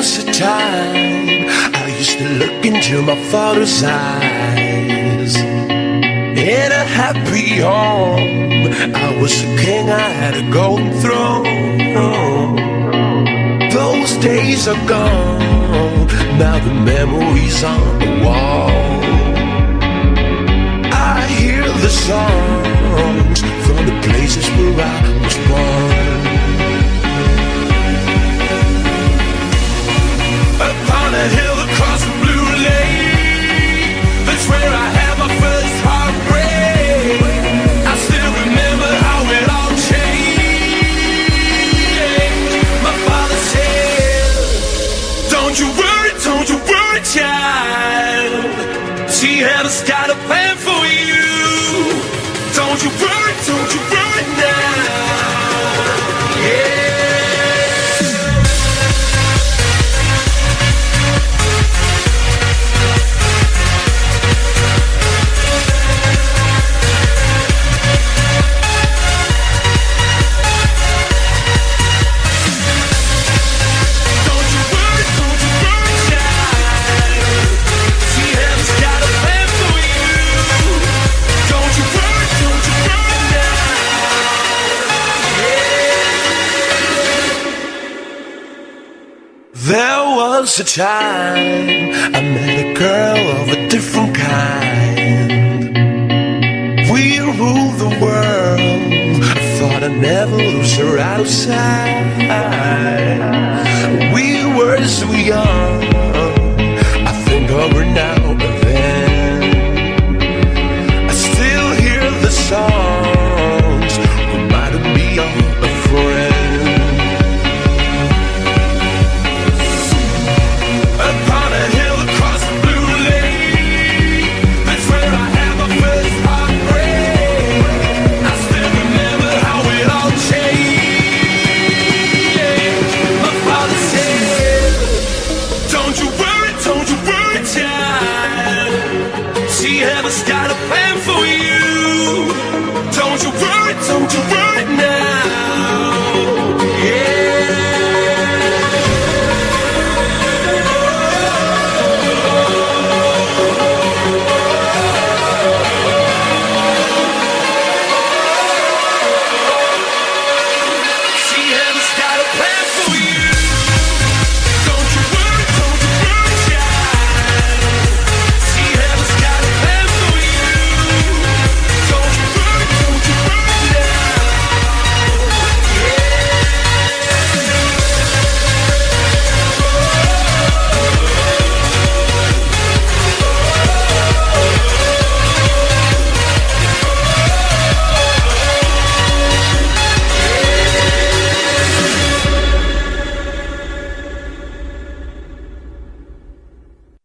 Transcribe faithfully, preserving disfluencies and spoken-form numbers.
was a time I used to look into my father's eyes. In a happy home, I was a king, I had a golden throne. Those days are gone, now the memories on the wall. I hear the songs from the places where I was born. Upon a hill across the blue lake, that's where I had my first heartbreak. I still remember how it all changed. My father said, don't you worry, don't you worry, child. She has got a plan for you. Don't you worry, don't you worry now. Yeah. There was a time I met a girl of a different kind. We ruled the world, I thought I'd never lose her out of sight. We were so young,